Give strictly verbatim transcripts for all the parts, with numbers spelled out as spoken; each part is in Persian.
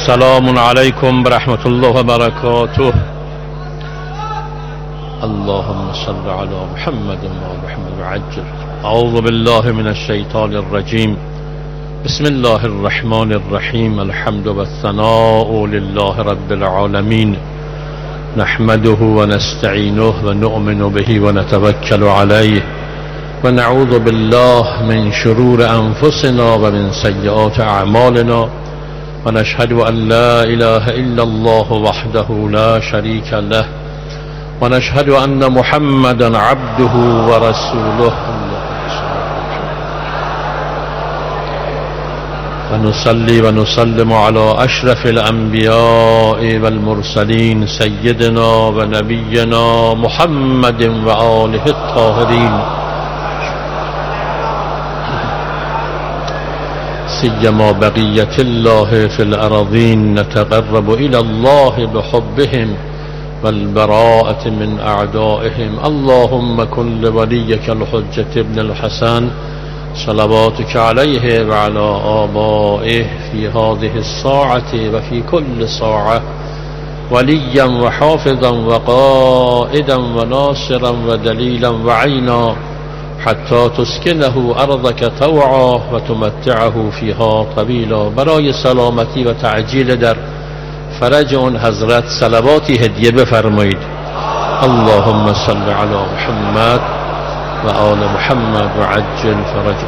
السلام عليكم ورحمة الله وبركاته. اللهم صل على محمد وآل محمد وعجل. أعوذ بالله من الشيطان الرجيم. بسم الله الرحمن الرحيم. الحمد والثناء لله رب العالمين، نحمده ونستعينه ونؤمن به ونتوكل عليه ونعوذ بالله من شرور أنفسنا ومن سيئات أعمالنا، ونشهد أن لا إله إلا الله وحده لا شريك له، ونشهد أن محمدا عبده ورسوله، ونصلي ونسلم على أشرف الأنبياء والمرسلين سيدنا ونبينا محمد وآله الطاهرين، سيما بقية الله في الأراضين. نتقرب إلى الله بحبهم والبراءة من أعدائهم. اللهم كن لوليك الحجة ابن الحسن صلواتك عليه وعلى آبائه في هذه الساعة وفي كل ساعة وليا وحافظا وقائدا وناصرا ودليلا وعينا، حتى تسكنه أرضك طوعا وتمتعه فيها طویلا. برای سلامتی و تعجیل در فرج اون حضرت صلواتی هدیه بفرمایید. اللهم صل علی محمد و آل محمد و عجل فرجه.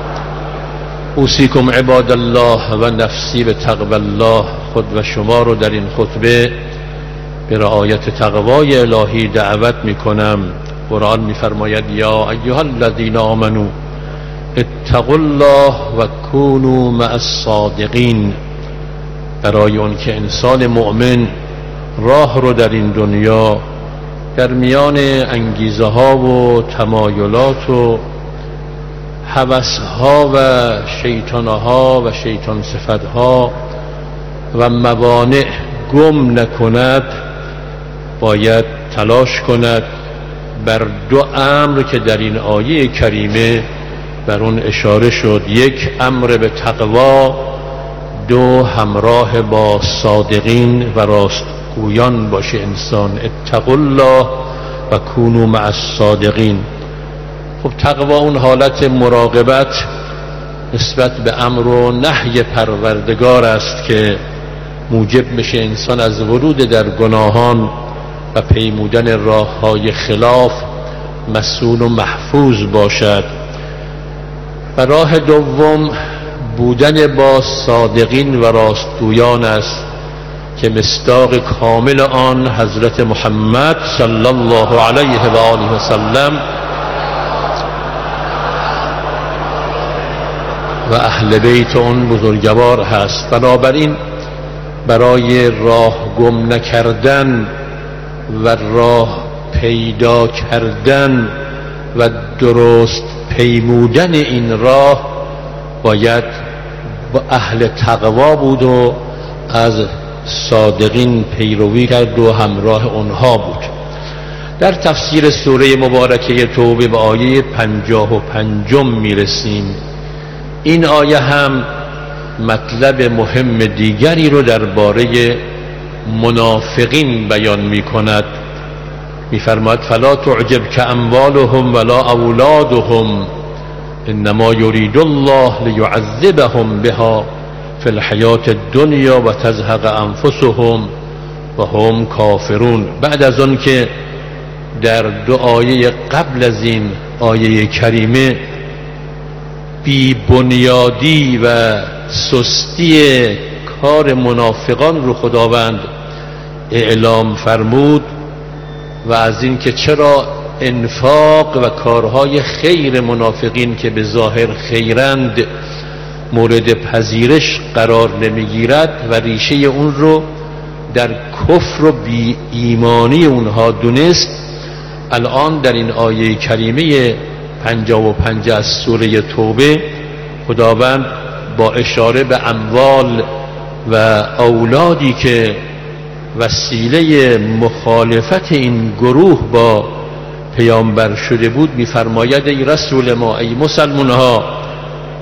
اوصیکم عباد الله و نفسی به تقوی الله. خود و شما رو در این خطبه به رعایت تقوای الهی دعوت میکنم. قرآن میفرماید یا ایها الذین آمنوا اتقوا الله و کونوا مع الصادقین. برای اون که انسان مؤمن راه رو در این دنیا در میان انگیزه ها و تمایلات و هوس ها و شیطان ها و شیطان صفت ها و موانع گم نکند، باید تلاش کند بر دو امر که در این آیه کریمه بر اون اشاره شد. یک، امر به تقوا، دو، همراه با صادقین و راستگویان باشه انسان. اتقوا الله و کونوا مع الصادقین. خب تقوا اون حالت مراقبت نسبت به امر و نهی پروردگار است که موجب میشه انسان از ورود در گناهان و پیمودن راه های خلاف مسئول و محفوظ باشد. و راه دوم بودن با صادقین و راستگویان است که مصداق کامل آن حضرت محمد صلی الله علیه و آله و سلم و اهل بیت اون بزرگوار هست. بنابراین برای راه گم نکردن و راه پیدا کردن و درست پیمودن این راه باید با اهل تقوا بود و از صادقین پیروی کرد و همراه اونها بود. در تفسیر سوره مبارکه توبه به آیه پنجاه و پنجم میرسیم. این آیه هم مطلب مهم دیگری رو درباره منافقین بیان می کند. می فرماید فلا تعجبک اموالهم ولا اولادهم انما یرید الله لیعذبهم بها فی الحیات الدنیا و تزهق انفسهم و هم کافرون. بعد از اون که در دو آیه قبل از این آیه کریمه بی بنیادی و سستی کار منافقان رو خداوند اعلام فرمود و از این که چرا انفاق و کارهای خیر منافقین که به ظاهر خیرند مورد پذیرش قرار نمیگیرد و ریشه اون رو در کفر و بی ایمانی اونها دونست، الان در این آیه کریمه پنجاه و پنج از سوره توبه خداوند با اشاره به اموال و اولادی که وسیله مخالفت این گروه با پیامبر شده بود میفرماید ای رسول ما، ای مسلمان ها،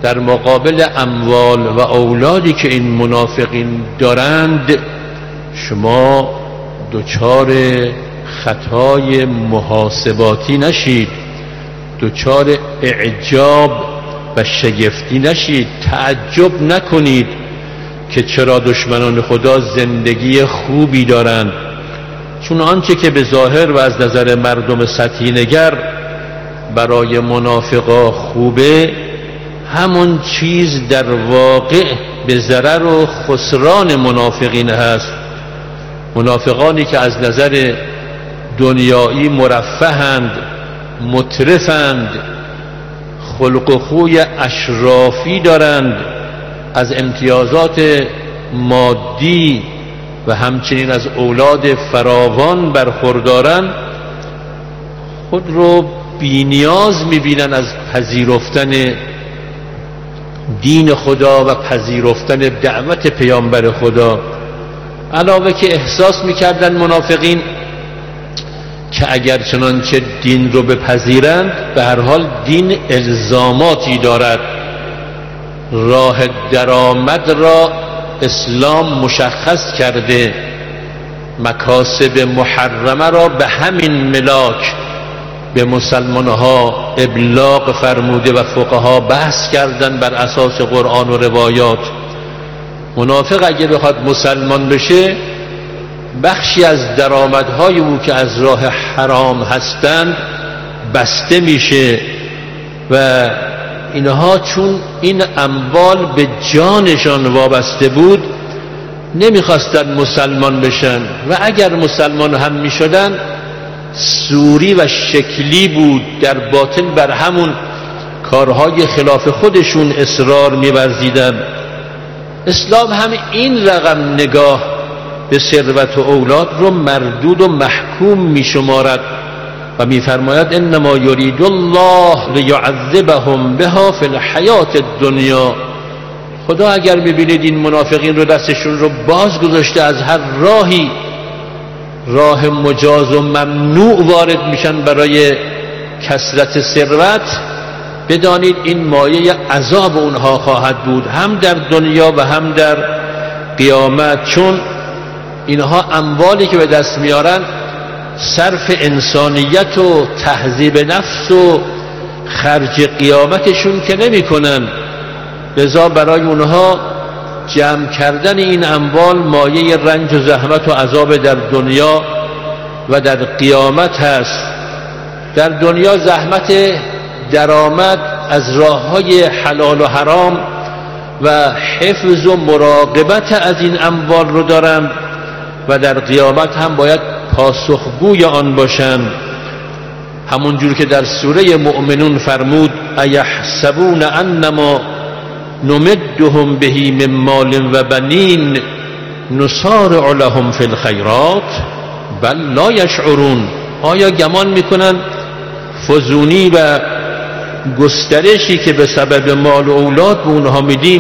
در مقابل اموال و اولادی که این منافقین دارند شما دچار خطای محاسباتی نشید، دچار اعجاب و شگفتی نشید، تعجب نکنید که چرا دشمنان خدا زندگی خوبی دارند، چون آنچه که به ظاهر و از نظر مردم سطحی نگر برای منافقا خوبه، همون چیز در واقع به ضرر و خسران منافقین هست. منافقانی که از نظر دنیایی مرفهند، مترفند، خلق و خوی اشرافی دارند، از امتیازات مادی و همچنین از اولاد فراوان برخوردارند، خود رو بی‌نیاز می‌بینن از پذیرفتن دین خدا و پذیرفتن دعوت پیامبر خدا. علاوه که احساس می‌کردن منافقین که اگر چنانچه دین رو بپذیرند، به هر حال دین الزاماتی دارد، راه درآمد را اسلام مشخص کرده، مکاسب محرمه را به همین ملاک به مسلمانها ابلاغ فرموده و فقها بحث کردن بر اساس قرآن و روایات. منافق اگه بخواد مسلمان بشه، بخشی از درآمدهای او که از راه حرام هستند بسته میشه و اینها چون این اموال به جانشان وابسته بود نمیخواستن مسلمان بشن و اگر مسلمان هم میشدن صوری و شکلی بود، در باطن بر همون کارهای خلاف خودشون اصرار می‌ورزیدن. اسلام هم این رقم نگاه به ثروت و اولاد رو مردود و محکوم می‌شمارد و می‌فرماید انما یرید الله لیعذبهم بها فی الحیات الدنیا. خدا اگر می‌بینید این منافقین رو دستشون رو باز گذاشته، از هر راهی راه مجاز و ممنوع وارد میشن برای کثرت ثروت، بدانید این مایه عذاب اونها خواهد بود، هم در دنیا و هم در قیامت. چون اینها اموالی که به دست میارن صرف انسانیت و تهذیب نفس و خرج قیامتشون که نمی کنن، لذا برای اونها جمع کردن این اموال مایه رنج و زحمت و عذاب در دنیا و در قیامت هست. در دنیا زحمت درآمد از راه‌های حلال و حرام و حفظ و مراقبت از این اموال رو دارند و در قیامت هم باید پاسخگوی آن باشند. همون جور که در سوره مؤمنون فرمود ایحسبون انما نمدهم به من مال و بنین نسارع لهم فی الخیرات بل لا یشعرون. آیا گمان میکنن فزونی و گسترشی که به سبب مال و اولاد به اونها میدیم،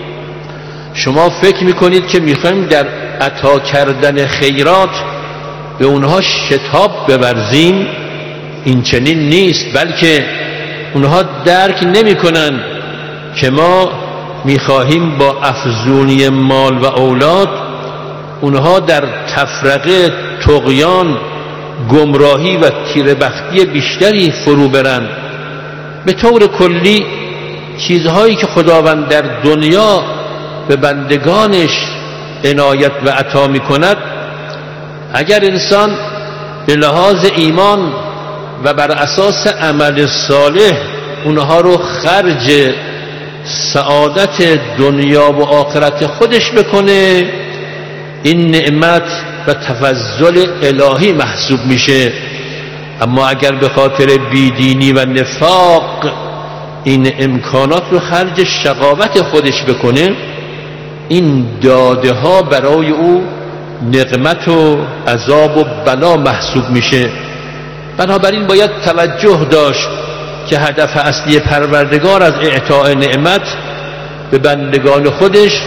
شما فکر میکنید که میخوایم در عطا کردن خیرات به اونها شتاب بورزیم؟ این چنین نیست، بلکه اونها درک نمیکنن که ما میخواهیم با افزونی مال و اولاد اونها در تفرقه، طغیان، گمراهی و تیره‌بختی بیشتری فرو برن. به طور کلی چیزهایی که خداوند در دنیا به بندگانش عنایت و عطا میکند، اگر انسان به لحاظ ایمان و بر اساس عمل صالح اونها رو خرج سعادت دنیا و آخرت خودش بکنه، این نعمت و تفضل الهی محسوب میشه. اما اگر به خاطر بیدینی و نفاق این امکانات رو خرج شقاوت خودش بکنه، این داده ها برای او نقمت و عذاب و بلا محسوب میشه. بنابراین باید توجه داشت که هدف اصلی پروردگار از اعطاء نعمت به بندگان خودش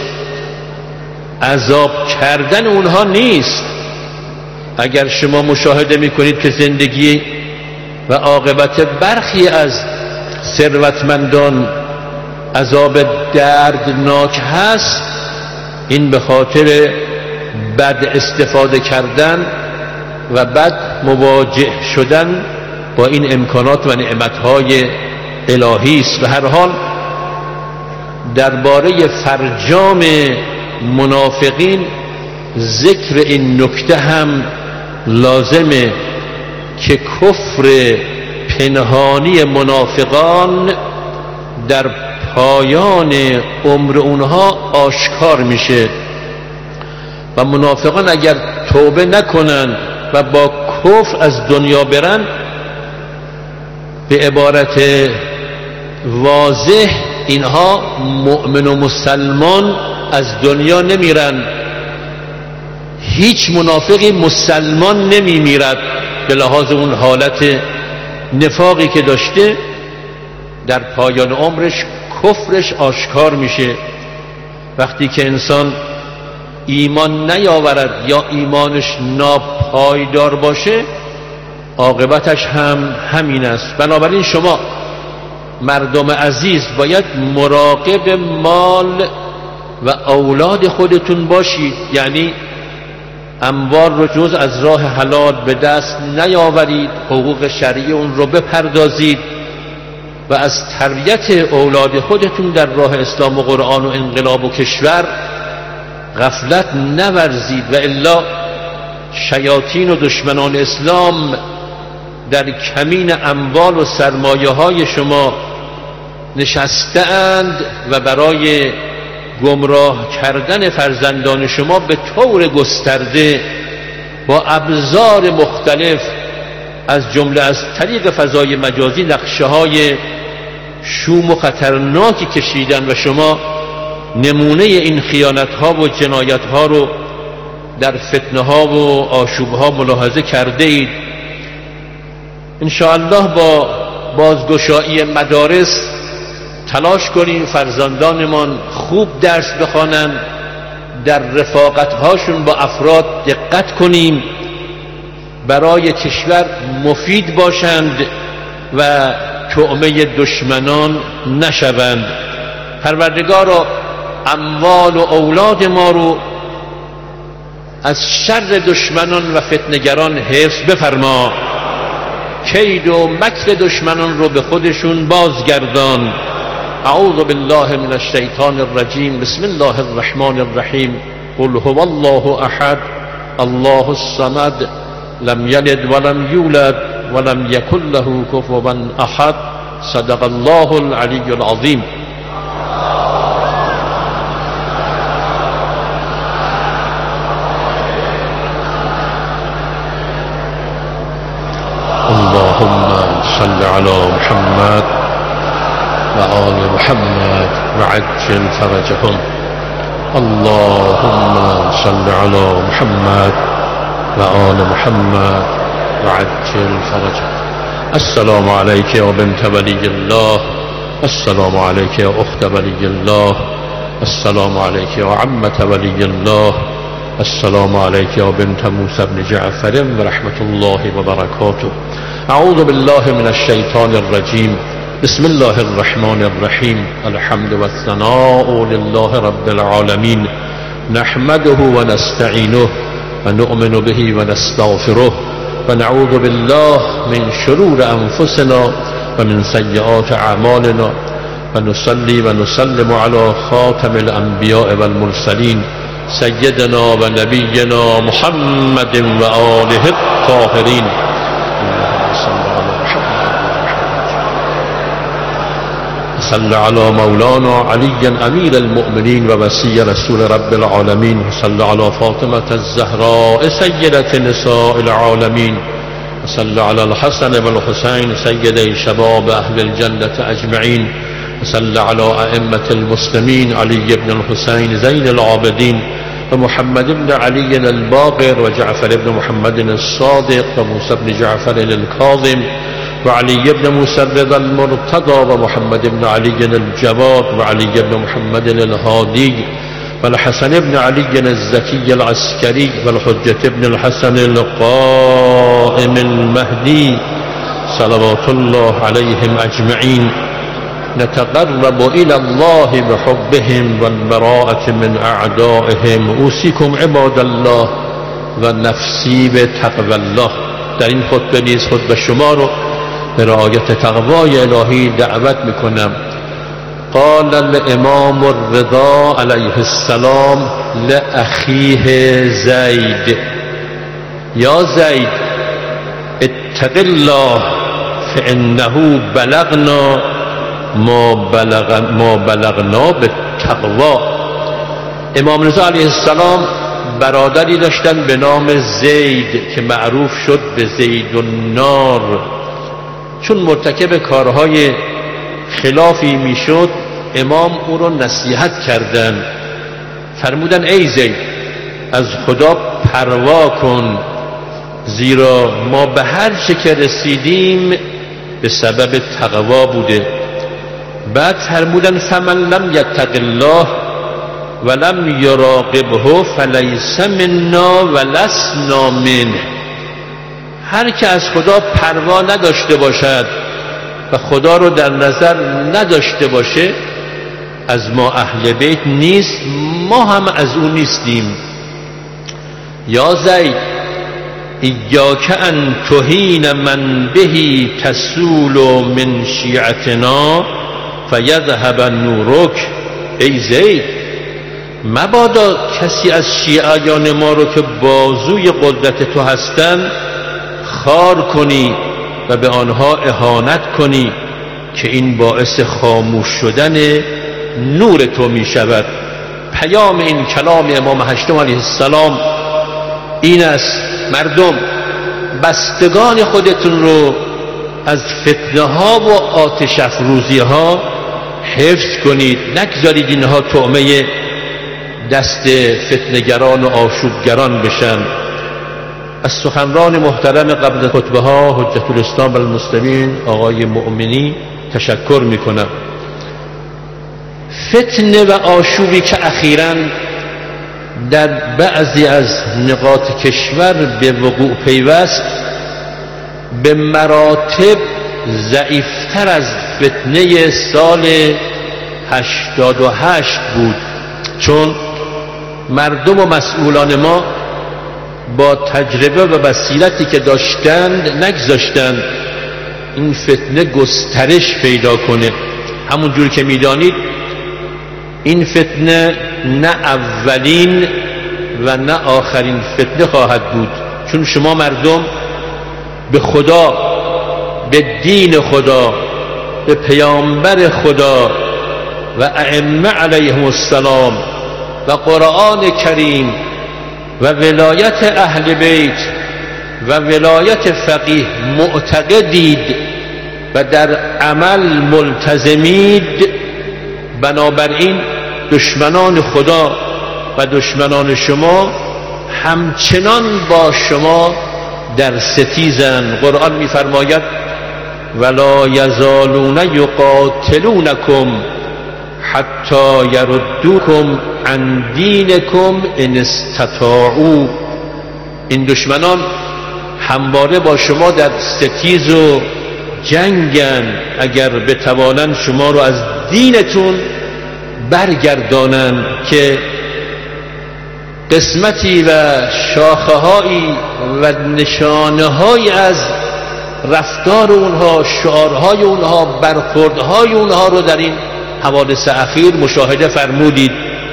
عذاب کردن اونها نیست. اگر شما مشاهده میکنید که زندگی و عاقبت برخی از ثروتمندان عذاب دردناک هست، این به خاطر بد استفاده کردن و بد مواجه شدن با این امکانات و نعمتهای الهی است. به هر حال درباره فرجام منافقین ذکر این نکته هم لازمه که کفر پنهانی منافقان در پایان عمر اونها آشکار میشه و منافقان اگر توبه نکنن و با کفر از دنیا برن، به عبارت واضح اینها مؤمن و مسلمان از دنیا نمیرن. هیچ منافقی مسلمان نمیمیرد به لحاظ اون حالت نفاقی که داشته، در پایان عمرش کفرش آشکار میشه. وقتی که انسان ایمان نیاورد یا ایمانش ناپایدار باشه، عاقبتش هم همین است. بنابراین شما مردم عزیز باید مراقب مال و اولاد خودتون باشید، یعنی اموال رو جز از راه حلال به دست نیاورید، حقوق شرعی اون رو بپردازید و از تربیت اولاد خودتون در راه اسلام و قرآن و انقلاب و کشور غفلت نورزید، و الا شیاطین و دشمنان اسلام در کمین اموال و سرمایه های شما نشستند و برای گمراه کردن فرزندان شما به طور گسترده با ابزار مختلف از جمله از طریق فضای مجازی نقشه های شوم و خطرناکی کشیدن و شما نمونه این خیانت ها و جنایت ها رو در فتنه ها و آشوب ها ملاحظه کرده اید. انشاءالله با بازگشایی مدارس تلاش کنیم فرزندانمان خوب درس بخوانند، در رفاقت هاشون با افراد دقت کنیم، برای کشور مفید باشند و طعمه دشمنان نشوند. پروردگارا اموال و اولاد ما رو از شر دشمنان و فتنگران حفظ بفرما، کید و مکر دشمنان رو به خودشون بازگردان. اعوذ بالله من الشیطان الرجیم. بسم الله الرحمن الرحیم. قل هو الله احد الله الصمد لم یلد ولم یولد ولم یکن له کفوا احد. صدق الله العلی العظیم. اللهم صل على محمد وآل محمد وعجل فرجهم. اللهم صل على محمد وآل محمد وعجل فرجهم. السلام عليك يا بنت ولي الله، السلام عليك يا أخت ولي الله، السلام عليك يا عمة ولي الله، السلام عليك يا بنت موسى بن جعفر ورحمة الله وبركاته. أعوذ بالله من الشيطان الرجيم. بسم الله الرحمن الرحيم. الحمد والثناء لله رب العالمين، نحمده ونستعينه ونؤمن به ونستغفره ونعوذ بالله من شرور أنفسنا ومن سيئات أعمالنا ونصلي ونسلم على خاتم الأنبياء والمرسلين سيدنا ونبينا محمد وآله الطاهرين. صل على مولانا علي أمير المؤمنين ووصي رسول رب العالمين. صل على فاطمة الزهراء سيدة نساء العالمين. صل على الحسن والحسين سيدي شباب أهل الجنة أجمعين. صل على أئمة المسلمين علي بن الحسين زين العابدين ومحمد بن علي الباقر وجعفر بن محمد الصادق وموسى بن جعفر الكاظم وعلي بن موسى الرضا المرتضى ومحمد بن علي الجواد وعلي بن محمد الهادي والحسن بن علي الزكي العسكري والحجة بن الحسن القائم المهدي صلوات الله عليهم أجمعين. نتقرب إلى الله بحبهم والبراءة من أعدائهم أوصيكم عباد الله و نفسی به تقوی الله. در این خطبه نیز خطبه شما رو به رعایت تقوای الهی دعوت میکنم. قال الامام الرضا علیه السلام لأخیه زید: یا زید اتق الله فانه بلغنا ما بلغ ما بلغنا بالتقوا. امام رضا علیه السلام برادری داشتن به نام زید که معروف شد به زید النار. چون مرتکب کارهای خلافی میشد امام او را نصیحت کردند، فرمودن ای زید از خدا پروا کن، زیرا ما به هر چه که رسیدیم به سبب تقوا بوده. بعد فرمودن فمن لم یتق الله ولم یراقبه فلیس منا ولسنا منه. هر که از خدا پروا نداشته باشد و خدا رو در نظر نداشته باشه از ما اهل بیت نیست، ما هم از او نیستیم. یا زید ایاک ان تهین من بهی تسول من شیعتنا فیذهب نورک. ای زید مبادا کسی از شیعیان ما رو که بازوی قدرت تو هستند خار کنی و به آنها اهانت کنی که این باعث خاموش شدن نور تو می شود. پیام این کلام امام هشتم علیه السلام این است: مردم بستگان خودتون رو از فتنه ها و آتش افروزی ها حفظ کنید، نگذارید اینها طعمه دست فتنه‌گران و آشوبگران بشن. از سخنران محترم قبل خطبه ها حجت الاسلام والمسلمین آقای مؤمنی تشکر میکنم. فتنه و آشوبی که اخیراً در بعضی از نقاط کشور به وقوع پیوست به مراتب ضعیفتر از فتنه سال هشتاد و هشت بود، چون مردم و مسئولان ما با تجربه و بصیرتی که داشتند نگذاشتند این فتنه گسترش پیدا کنه. همون جور که میدانید این فتنه نه اولین و نه آخرین فتنه خواهد بود، چون شما مردم به خدا، به دین خدا، به پیامبر خدا و ائمه علیهم السلام و قرآن کریم و ولایت اهل بیت و ولایت فقیه معتقدید و در عمل ملتزمید. بنابراین دشمنان خدا و دشمنان شما همچنان با شما در ستیزن. قرآن می‌فرماید ولا یزالون یقاتلونکم حتی یردوکم عن دینکم ان استطاعوا. این دشمنان همواره با شما در ستیز و جنگن اگر بتوانند شما رو از دینتون برگردانند، که قسمتی و شاخه‌هایی و نشانه‌هایی از رفتار اونها، شعارهای اونها، برخوردهای اونها رو در این حوادث اخیر مشاهده فرمودید.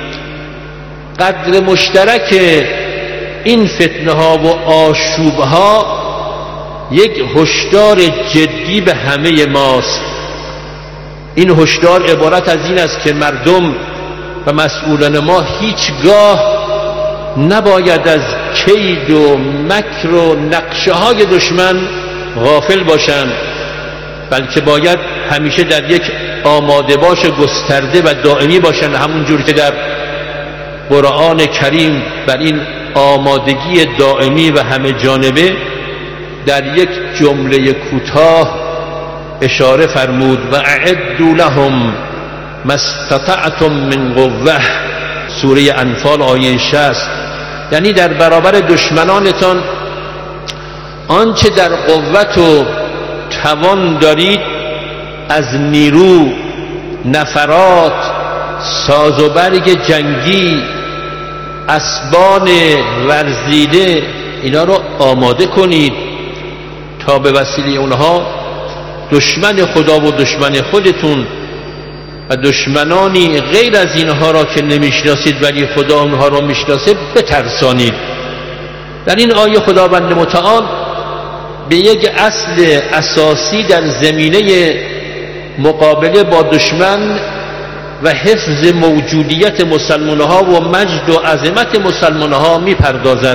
قدر مشترک این فتنه ها و آشوب ها یک هشدار جدی به همه ماست. این هشدار عبارت از این است که مردم و مسئولان ما هیچگاه نباید از کید و مکر و نقشه های دشمن غافل باشند، بلکه باید همیشه در یک آماده باش گسترده و دائمی باشند، همون جور که در قرآن کریم بر این آمادگی دائمی و همه جانبه در یک جمله کوتاه اشاره فرمود: و اعدوا لهم ما استطعتم من قوه. سوره انفال آیه شصت. یعنی در برابر دشمنانتان آنچه در قوت و توان دارید از نیرو نفرات، ساز و برگ جنگی، اسبان ورزیده، اینا رو آماده کنید تا به وسیله اونها دشمن خدا و دشمن خودتون و دشمنانی غیر از اینها را که نمیشناسید ولی خدا اونها را میشناسه بترسانید. در این آیه خداوند متعال به یک اصل اساسی در زمینه مقابله با دشمن و حفظ موجودیت مسلمان ها و مجد و عظمت مسلمان ها میپردازد.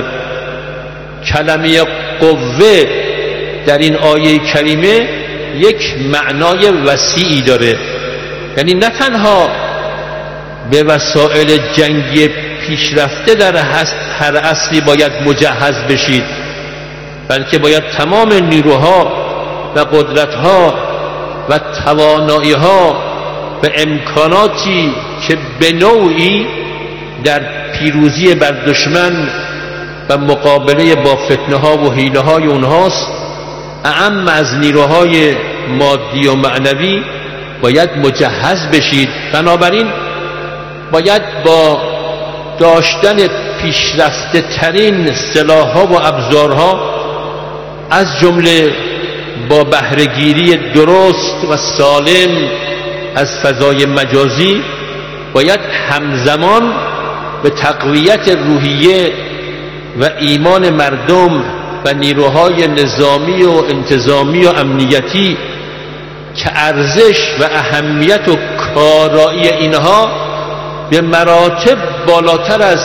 کلمه قوه در این آیه کریمه یک معنای وسیعی داره، یعنی نه تنها به وسایل جنگی پیشرفته در هر اصلی باید مجهز بشید، بلکه باید تمام نیروها و قدرتها و تواناییها و امکاناتی که به نوعی در پیروزی بر دشمن و مقابله با فتنه ها و حیله های اونهاست، اعم از نیروهای مادی و معنوی باید مجهز بشید. بنابراین باید با داشتن پیشرفته ترین سلاح‌ها و ابزارها از جمله با بهره‌گیری درست و سالم از فضای مجازی باید همزمان به تقویت روحیه و ایمان مردم و نیروهای نظامی و انتظامی و امنیتی که ارزش و اهمیت و کارایی اینها به مراتب بالاتر از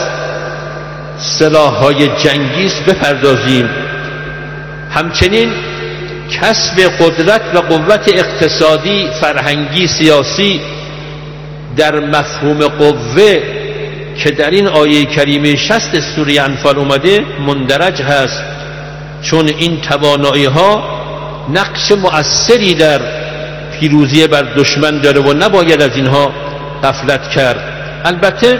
سلاح‌های جنگی است بپردازیم. همچنین کسب قدرت و قوت اقتصادی، فرهنگی، سیاسی در مفهوم قوه که در این آیه کریمه شصت سوره انفال اومده مندرج هست، چون این توانایی ها نقش مؤثری در پیروزی بر دشمن داره و نباید از اینها غفلت کرد. البته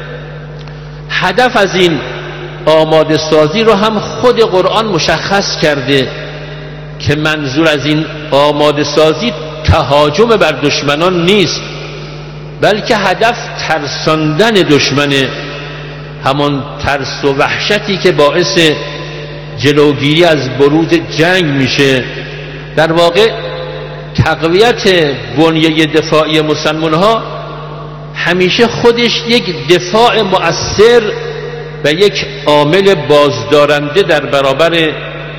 هدف از این آماده سازی رو هم خود قرآن مشخص کرده که منظور از این آماده سازی تهاجم بر دشمنان نیست، بلکه هدف ترساندن دشمنه، همان ترس و وحشتی که باعث جلوگیری از بروز جنگ میشه. در واقع تقویت بنیه دفاعی مسلمان ها همیشه خودش یک دفاع مؤثر و یک عامل بازدارنده در برابر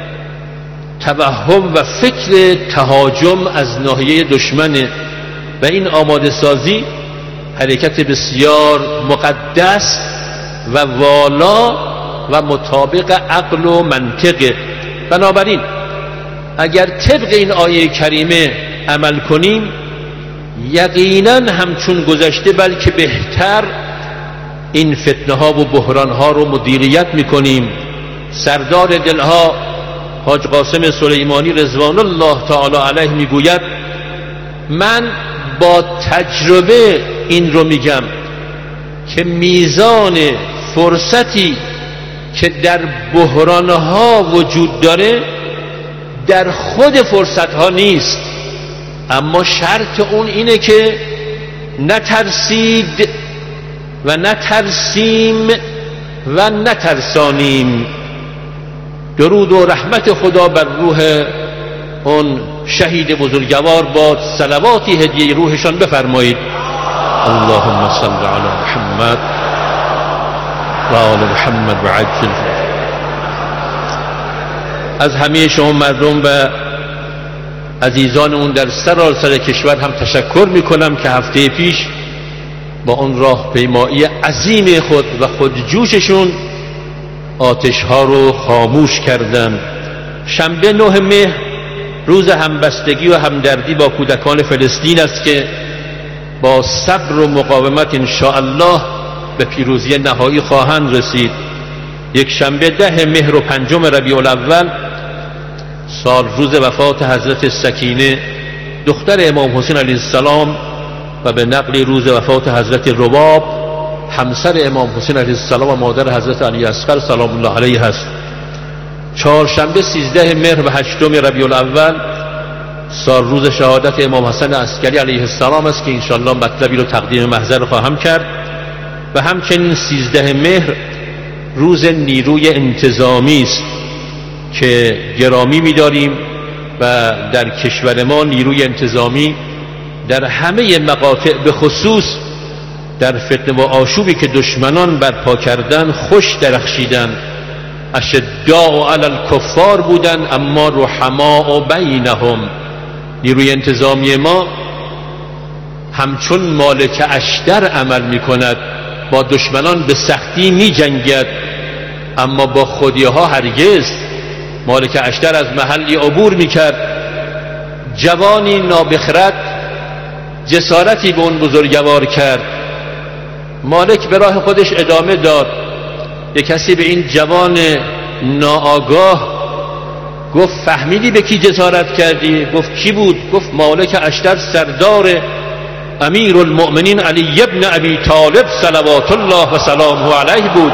توهم و فکر تهاجم از ناحیه دشمنه و این آماده سازی حرکت بسیار مقدس و والا و مطابق عقل و منطقه. بنابراین اگر طبق این آیه کریمه عمل کنیم یقینا همچون گذشته بلکه بهتر این فتنه ها و بحران ها رو مدیریت میکنیم. سردار دلها حاج قاسم سلیمانی رضوان الله تعالی علیه میگوید من با تجربه این رو میگم که میزان فرصتی که در بحران ها وجود داره در خود فرصت ها نیست، اما شرط اون اینه که نترسید و نترسیم و نترسانیم. درود و رحمت خدا بر روح اون شهید بزرگوار باد، صلواتی هدیه روحشان بفرمایید. اللهم صل علی محمد و آل محمد و عجل. از همه شما مردم و عزیزان اون در سراسر کشور هم تشکر میکنم که هفته پیش با اون راه پیمایی عظیم خود و خودجوششون آتش ها رو خاموش کردن. شنبه نه مهر روز همبستگی و همدردی با کودکان فلسطین است که با صبر و مقاومت انشاءالله به پیروزی نهایی خواهند رسید. یک شنبه ده مهر و پنجم ربیع الاول سال روز وفات حضرت سکینه دختر امام حسین علیه السلام و به نقل روز وفات حضرت رباب همسر امام حسین علیه السلام و مادر حضرت علی اصغر سلام الله علیه است. چهارشنبه سیزده مهر و هشتم ربیع الاول سال روز شهادت امام حسن عسکری علیه السلام است که انشاءالله مطلبی رو تقدیم محضر خواهم کرد و همچنین سیزده مهر روز نیروی انتظامی است که گرامی می‌داریم و در کشور ما نیروی انتظامی در همه مقاطع به خصوص در فتنه و آشوبی که دشمنان برپا کردن خوش درخشیدن، اشداء علی الکفار بودن اما رحماء بینهم. نیروی انتظامی ما همچون مالک اشتر عمل می کند، با دشمنان به سختی می جنگد اما با خودیها هرگز. مالک اشتر از محلی عبور می کرد، جوانی نابخرد جسارتی به اون بزرگوار کرد، مالک به راه خودش ادامه داد. یک کسی به این جوان ناآگاه گفت فهمیدی به کی جسارت کردی؟ گفت کی بود؟ گفت مالک اشتر سردار امیر المؤمنین علی ابن ابی طالب صلوات الله و سلامه علیه بود.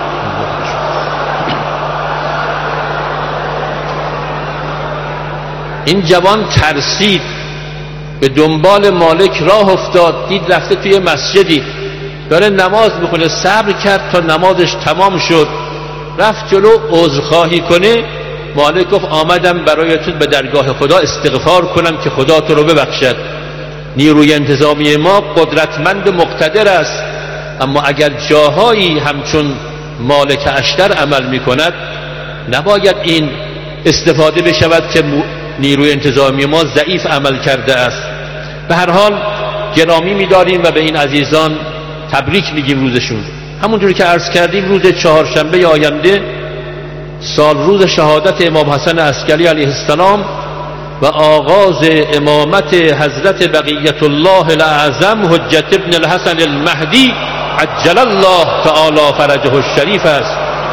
این جوان ترسید، به دنبال مالک راه افتاد، دید رفته توی مسجدی داره نماز میخونه، صبر کرد تا نمازش تمام شد، رفت جلو عذرخواهی کنه. مالک گفت آمدم برای تو به درگاه خدا استغفار کنم که خدا تو رو ببخشد. نیروی انتظامی ما قدرتمند و مقتدر است، اما اگر جاهایی همچون مالک اشتر عمل میکند نباید این استفاده بشود که نیروی انتظامی ما ضعیف عمل کرده است. به هر حال گرامی می‌داریم و به این عزیزان تبریک میگیم روزشون. همونجوری که عرض کردیم روز چهارشنبه آینده سال روز شهادت امام حسن عسکری علیه السلام و آغاز امامت حضرت بقیت الله الاعظم حجت ابن الحسن المهدی عجل الله تعالی فرجه الشریف است.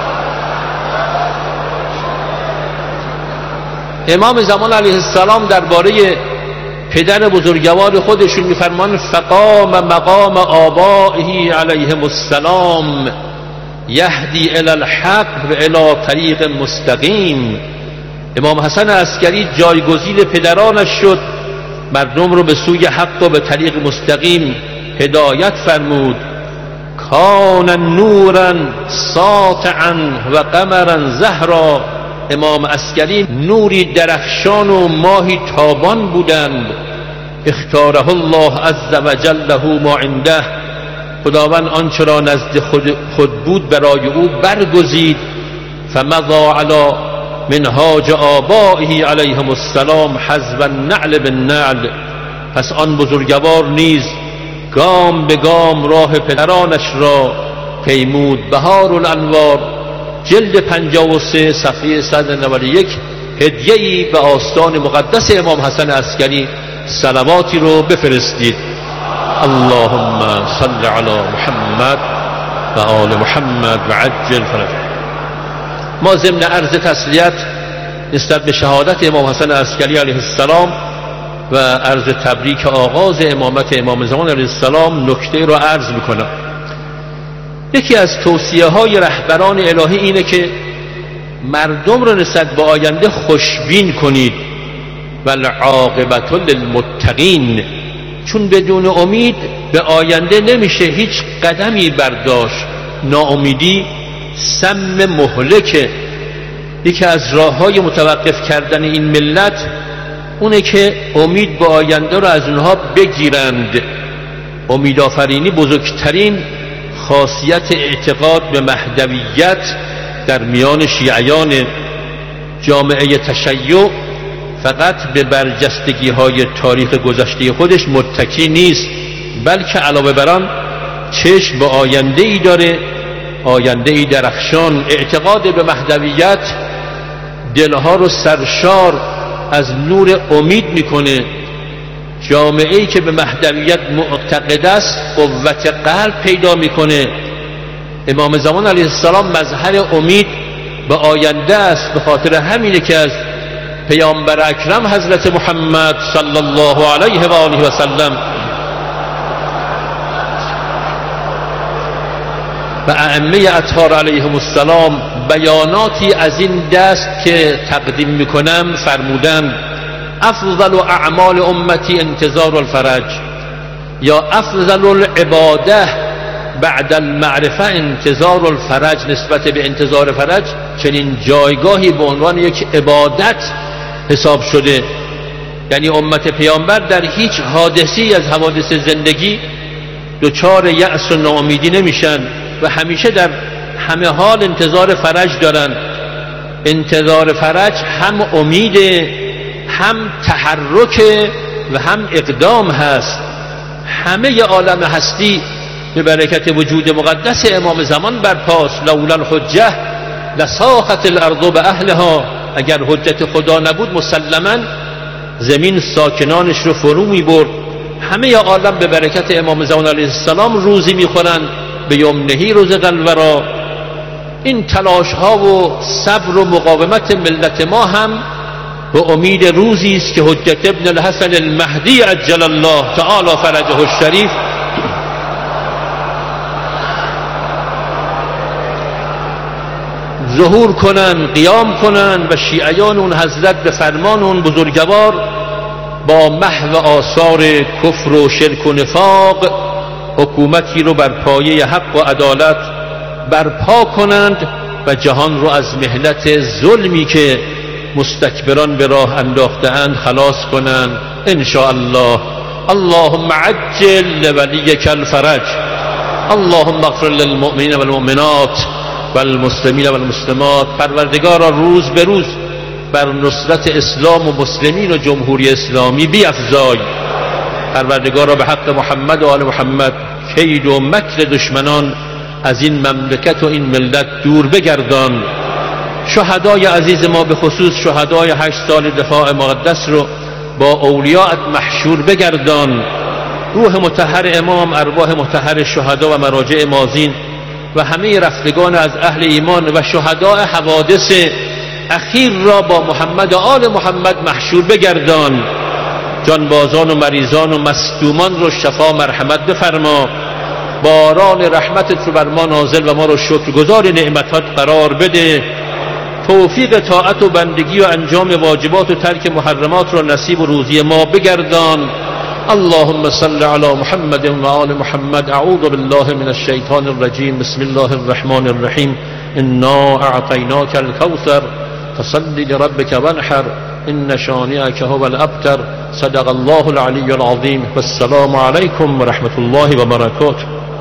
امام زمان علیه السلام درباره پدر بزرگوار خودشون میفرمان فقام مقام آبائه علیهم السلام یهدی الی الحق و الی طریق مستقیم. امام حسن عسکری جایگزین پدرانش شد، مردم رو به سوی حق و به طریق مستقیم هدایت فرمود. کان نورا ساطعا و قمرا زهرا. امام عسکری نوری درخشان و ماهی تابان بودند. اختاره الله عز و جل له ما عنده. خداوند آنچه را نزد خود, خود بود برای او برگزید. فمضى علی منهاج آبائه علیهم السلام حذو النعل بالنعل. پس آن بزرگوار نیز گام به گام راه پدرانش را پیمود. بهار الانوار جلد پنجاه و سه صفحه صد و نود و یک هدیه‌ای به آستان مقدس امام حسن عسکری صلواتی رو بفرستید. اللهم صل علی محمد و آل محمد و عجل فرجه. ما ضمن عرض تسلیت نسبت به شهادت امام حسن عسکری علیه السلام و عرض تبریک آغاز امامت امام زمان علیه السلام نکته رو عرض میکنم. یکی از توصیه های رهبران الهی اینه که مردم رو نسبت به آینده خوشبین کنید. والعاقبة للمتقین. چون بدون امید به آینده نمیشه هیچ قدمی برداشت. ناامیدی سم مهلکه. یکی از راههای متوقف کردن این ملت اونه که امید به آینده رو از اونها بگیرند. امید آفرینی بزرگترین خاصیت اعتقاد به مهدویت در میان شیعیان. جامعه تشیع فقط به برجستگی های تاریخ گذشته خودش متکی نیست، بلکه علاوه بر آن چشم به آینده ای داره، آینده ای درخشان. اعتقاد به مهدویت دلها رو سرشار از نور امید میکنه. جامعه ای که به مهدویت معتقد است قوت قلب پیدا میکنه. امام زمان علیه السلام مظهر امید به آینده است. به خاطر همینه که از پیامبر اکرم حضرت محمد صلی الله علیه و آله و سلم و ائمه اطهار علیهم السلام بیاناتی از این دست که تقدیم میکنم فرمودند افضل اعمال امتی انتظار الفرج، یا افضل العباده بعد المعرفه انتظار الفرج، نسبت به انتظار فرج چنین جایگاهی به عنوان یک عبادت حساب شده. یعنی امت پیامبر در هیچ حادثی از حوادث زندگی دچار یأس و ناامیدی نمیشن و همیشه در همه حال انتظار فرج دارن. انتظار فرج هم امید، هم تحرک و هم اقدام هست. همه عالم هستی به برکت وجود مقدس امام زمان برپاست. لولا الحجه لساخت الارض به اهلها، اگر حجت خدا نبود مسلما زمین ساکنانش رو فرو می برد. همه عالم به برکت امام زمان علیه السلام روزی میخورن، به یمنهی رزق الورا. این تلاش ها و صبر و مقاومت ملت ما هم به امید روزی است که حجت ابن الحسن المهدی عجل الله تعالی فرجه الشریف ظهور کنن، قیام کنن و شیعیان اون حضرت به فرمان اون بزرگوار با محو آثار کفر و شرک و نفاق حکومتی رو بر پایه حق و عدالت برپا کنند و جهان رو از مهلت ظلمی که مستکبران به راه انداخته‌اند خلاص کنند ان شاء الله. اللهم عجل لولیک الفرج، اللهم اغفر للمؤمنین والمؤمنات والمسلمین والمسلمات. پروردگارا روز به روز بر نصرت اسلام و مسلمین و جمهوری اسلامی بیفزای. پروردگارا به حق محمد و آل محمد کید و مکر دشمنان از این مملکت و این ملت دور بگردان. شهدای عزیز ما به خصوص شهدای هشت سال دفاع مقدس رو با اولیاءت محشور بگردان. روح مطهر امام، ارواح مطهر شهدا و مراجع مازین و همه رفتگان از اهل ایمان و شهداء حوادث اخیر را با محمد و آل محمد محشور بگردان. جانبازان و مریضان و مصدومان رو شفا مرحمت بفرما. باران رحمتت رو بر ما نازل و ما رو شکرگزار نعمتات قرار بده. توفیق طاعت و بندگی و انجام واجبات و ترک محرمات را نصیب و روزی ما بگردان. اللهم صل على محمد و آل محمد. اعوذ بالله من الشیطان الرجیم. بسم الله الرحمن الرحیم. انا اعطیناک الکوثر فصل لربک وانحر ان شانئک هو الابتر. صدق الله العلی العظیم. والسلام علیکم و رحمت الله و برکاته.